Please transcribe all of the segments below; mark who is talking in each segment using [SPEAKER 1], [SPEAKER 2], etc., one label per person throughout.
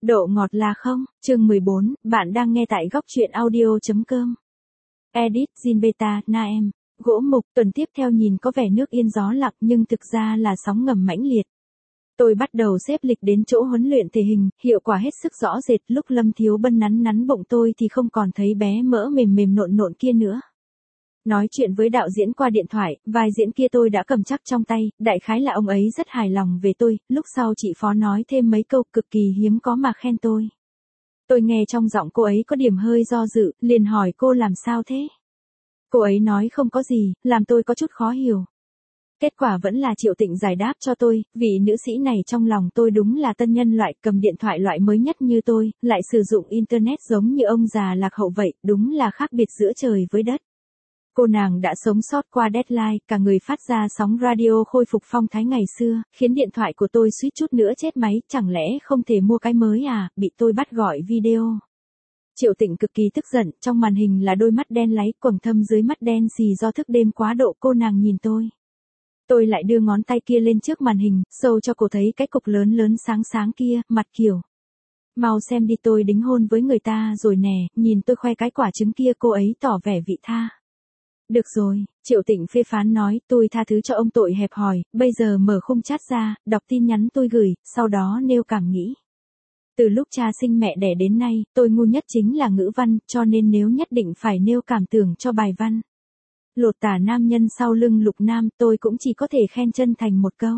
[SPEAKER 1] Độ ngọt là không, chương 14, bạn đang nghe tại góc truyện audio.com. Edit, Jin Beta, Naem. Gỗ mục, tuần tiếp theo nhìn có vẻ nước yên gió lặng nhưng thực ra là sóng ngầm mãnh liệt. Tôi bắt đầu xếp lịch đến chỗ huấn luyện thể hình, hiệu quả hết sức rõ rệt. Lúc Lâm Thiếu Bân nắn bụng tôi thì không còn thấy bé mỡ mềm nộn kia nữa. Nói chuyện với đạo diễn qua điện thoại, vai diễn kia tôi đã cầm chắc trong tay, đại khái là ông ấy rất hài lòng về tôi. Lúc sau chị Phó nói thêm mấy câu cực kỳ hiếm có mà khen tôi. Tôi nghe trong giọng cô ấy có điểm hơi do dự, liền hỏi cô làm sao thế? Cô ấy nói không có gì, làm tôi có chút khó hiểu. Kết quả vẫn là Triệu Tịnh giải đáp cho tôi, vị nữ sĩ này trong lòng tôi đúng là tân nhân loại, cầm điện thoại loại mới nhất như tôi, lại sử dụng internet giống như ông già lạc hậu vậy, đúng là khác biệt giữa trời với đất. Cô nàng đã sống sót qua deadline, cả người phát ra sóng radio khôi phục phong thái ngày xưa, khiến điện thoại của tôi suýt chút nữa chết máy, chẳng lẽ không thể mua cái mới à, bị tôi bắt gọi video. Triệu Tịnh cực kỳ tức giận, trong màn hình là đôi mắt đen láy, quầng thâm dưới mắt đen xì do thức đêm quá độ. Cô nàng nhìn tôi. Tôi lại đưa ngón tay kia lên trước màn hình, show cho cô thấy cái cục lớn sáng kia, mặt kiểu. Mau xem đi, tôi đính hôn với người ta rồi nè, nhìn tôi khoe cái quả trứng kia. Cô ấy tỏ vẻ vị tha. Được rồi, Triệu Tịnh phê phán nói, tôi tha thứ cho ông tội hẹp hòi, bây giờ mở khung chat ra, đọc tin nhắn tôi gửi, sau đó nêu cảm nghĩ. Từ lúc cha sinh mẹ đẻ đến nay, tôi ngu nhất chính là ngữ văn, cho nên nếu nhất định phải nêu cảm tưởng cho bài văn. Lột tả nam nhân sau lưng Lục Nam, tôi cũng chỉ có thể khen chân thành một câu.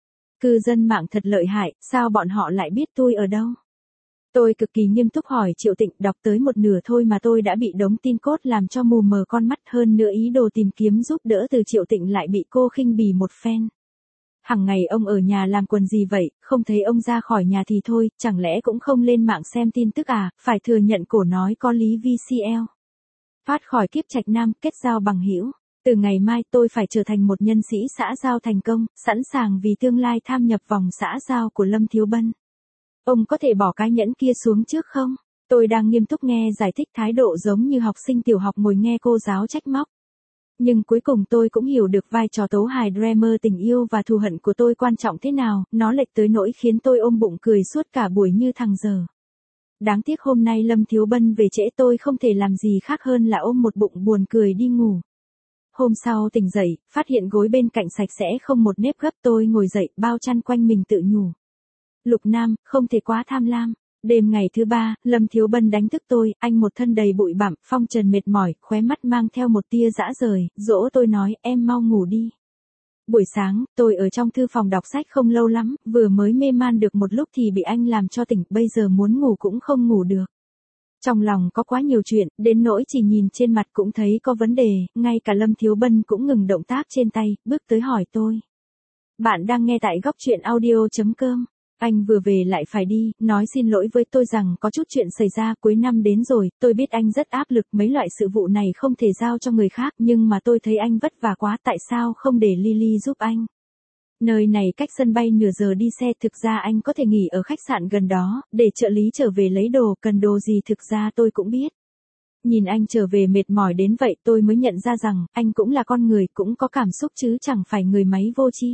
[SPEAKER 1] Cư dân mạng thật lợi hại, sao bọn họ lại biết tôi ở đâu? Tôi cực kỳ nghiêm túc hỏi Triệu Tịnh, đọc tới một nửa thôi mà tôi đã bị đống tin cốt làm cho mù mờ con mắt, hơn nữa ý đồ tìm kiếm giúp đỡ từ Triệu Tịnh lại bị cô khinh bỉ một phen. Hằng ngày ông ở nhà làm quần gì vậy, không thấy ông ra khỏi nhà thì thôi, chẳng lẽ cũng không lên mạng xem tin tức à, phải thừa nhận cổ nói có lý VCL. Thoát khỏi kiếp trạch nam, kết giao bằng hữu. Từ ngày mai tôi phải trở thành một nhân sĩ xã giao thành công, sẵn sàng vì tương lai tham nhập vòng xã giao của Lâm Thiếu Bân. Ông có thể bỏ cái nhẫn kia xuống trước không? Tôi đang nghiêm túc nghe giải thích, thái độ giống như học sinh tiểu học ngồi nghe cô giáo trách móc. Nhưng cuối cùng tôi cũng hiểu được vai trò tấu hài drama tình yêu và thù hận của tôi quan trọng thế nào, nó lệch tới nỗi khiến tôi ôm bụng cười suốt cả buổi như thằng dở. Đáng tiếc hôm nay Lâm Thiếu Bân về trễ, tôi không thể làm gì khác hơn là ôm một bụng buồn cười đi ngủ. Hôm sau tỉnh dậy, phát hiện gối bên cạnh sạch sẽ không một nếp gấp, tôi ngồi dậy, bao chăn quanh mình tự nhủ. Lục Nam, không thể quá tham lam. Đêm ngày thứ 3, Lâm Thiếu Bân đánh thức tôi, anh một thân đầy bụi bặm, phong trần mệt mỏi, khóe mắt mang theo một tia dã rời, dỗ tôi nói, em mau ngủ đi. Buổi sáng, tôi ở trong thư phòng đọc sách không lâu lắm, vừa mới mê man được một lúc thì bị anh làm cho tỉnh, bây giờ muốn ngủ cũng không ngủ được. Trong lòng có quá nhiều chuyện, đến nỗi chỉ nhìn trên mặt cũng thấy có vấn đề, ngay cả Lâm Thiếu Bân cũng ngừng động tác trên tay, bước tới hỏi tôi. Bạn đang nghe tại góc truyện audio.com. Anh vừa về lại phải đi, nói xin lỗi với tôi rằng có chút chuyện xảy ra, cuối năm đến rồi, tôi biết anh rất áp lực, mấy loại sự vụ này không thể giao cho người khác, nhưng mà tôi thấy anh vất vả quá, tại sao không để Lily giúp anh? Nơi này cách sân bay nửa giờ đi xe, thực ra anh có thể nghỉ ở khách sạn gần đó, để trợ lý trở về lấy đồ, cần đồ gì thực ra tôi cũng biết. Nhìn anh trở về mệt mỏi đến vậy, tôi mới nhận ra rằng, anh cũng là con người, cũng có cảm xúc chứ chẳng phải người máy vô tri.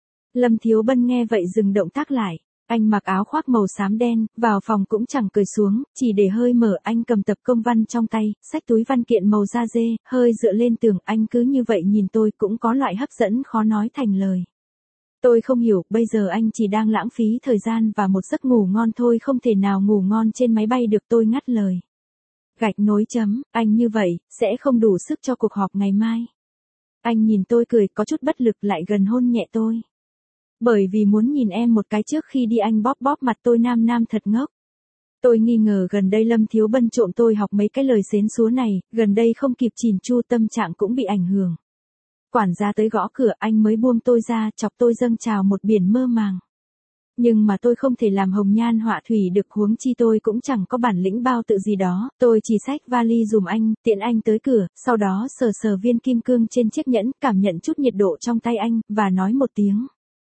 [SPEAKER 1] Lâm Thiếu Bân nghe vậy dừng động tác lại. Anh mặc áo khoác màu xám đen, vào phòng cũng chẳng cởi xuống, chỉ để hơi mở. Anh cầm tập công văn trong tay, xách túi văn kiện màu da dê, hơi dựa lên tường. Anh cứ như vậy nhìn tôi, cũng có loại hấp dẫn khó nói thành lời. Tôi không hiểu, bây giờ anh chỉ đang lãng phí thời gian và một giấc ngủ ngon thôi, không thể nào ngủ ngon trên máy bay được. Tôi ngắt lời. Gạch nối chấm, anh như vậy, sẽ không đủ sức cho cuộc họp ngày mai. Anh nhìn tôi cười, có chút bất lực, lại gần hôn nhẹ tôi. Bởi vì muốn nhìn em một cái trước khi đi, anh bóp mặt tôi. Nam thật ngốc. Tôi nghi ngờ gần đây Lâm Thiếu Bân trộm tôi học mấy cái lời xến xúa này, gần đây không kịp chỉn chu, tâm trạng cũng bị ảnh hưởng. Quản gia tới gõ cửa, anh mới buông tôi ra, chọc tôi dâng trào một biển mơ màng. Nhưng mà tôi không thể làm hồng nhan họa thủy được, huống chi tôi cũng chẳng có bản lĩnh bao tự gì đó, tôi chỉ xách vali dùm anh, tiện anh tới cửa, sau đó sờ viên kim cương trên chiếc nhẫn, cảm nhận chút nhiệt độ trong tay anh, và nói một tiếng.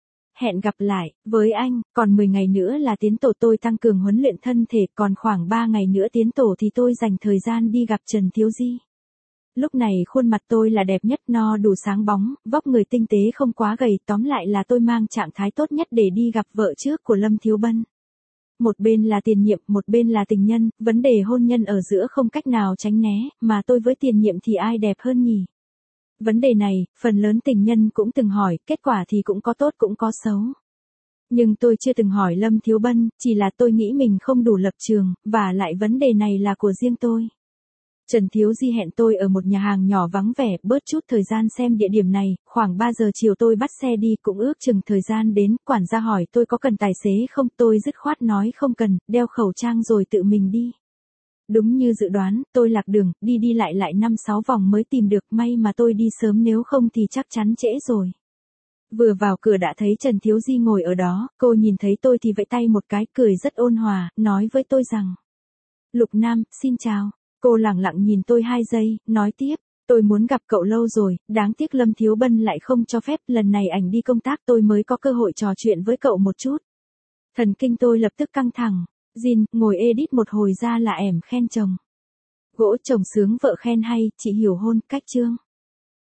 [SPEAKER 1] Hẹn gặp lại, với anh, còn 10 ngày nữa là tiến tổ, tôi tăng cường huấn luyện thân thể, còn khoảng 3 ngày nữa tiến tổ thì tôi dành thời gian đi gặp Trần Thiếu Di. Lúc này khuôn mặt tôi là đẹp nhất, no đủ sáng bóng, vóc người tinh tế không quá gầy, tóm lại là tôi mang trạng thái tốt nhất để đi gặp vợ trước của Lâm Thiếu Bân. Một bên là tiền nhiệm, một bên là tình nhân, vấn đề hôn nhân ở giữa không cách nào tránh né, mà tôi với tiền nhiệm thì ai đẹp hơn nhỉ? Vấn đề này, phần lớn tình nhân cũng từng hỏi, kết quả thì cũng có tốt cũng có xấu. Nhưng tôi chưa từng hỏi Lâm Thiếu Bân, chỉ là tôi nghĩ mình không đủ lập trường, và lại vấn đề này là của riêng tôi. Trần Thiếu Di hẹn tôi ở một nhà hàng nhỏ vắng vẻ, bớt chút thời gian xem địa điểm này, khoảng 3 giờ chiều tôi bắt xe đi, cũng ước chừng thời gian đến, quản gia hỏi tôi có cần tài xế không, tôi dứt khoát nói không cần, đeo khẩu trang rồi tự mình đi. Đúng như dự đoán, tôi lạc đường, đi đi lại lại 5-6 vòng mới tìm được, may mà tôi đi sớm nếu không thì chắc chắn trễ rồi. Vừa vào cửa đã thấy Trần Thiếu Di ngồi ở đó, cô nhìn thấy tôi thì vẫy tay một cái, cười rất ôn hòa, nói với tôi rằng: Lục Nam, xin chào. Cô lẳng lặng nhìn tôi 2 giây, nói tiếp: Tôi muốn gặp cậu lâu rồi, đáng tiếc Lâm Thiếu Bân lại không cho phép, lần này ảnh đi công tác tôi mới có cơ hội trò chuyện với cậu một chút. Thần kinh tôi lập tức căng thẳng. Jin, ngồi edit một hồi ra là ẻm khen chồng. Gỗ chồng sướng vợ khen hay, chị hiểu hôn, cách chương.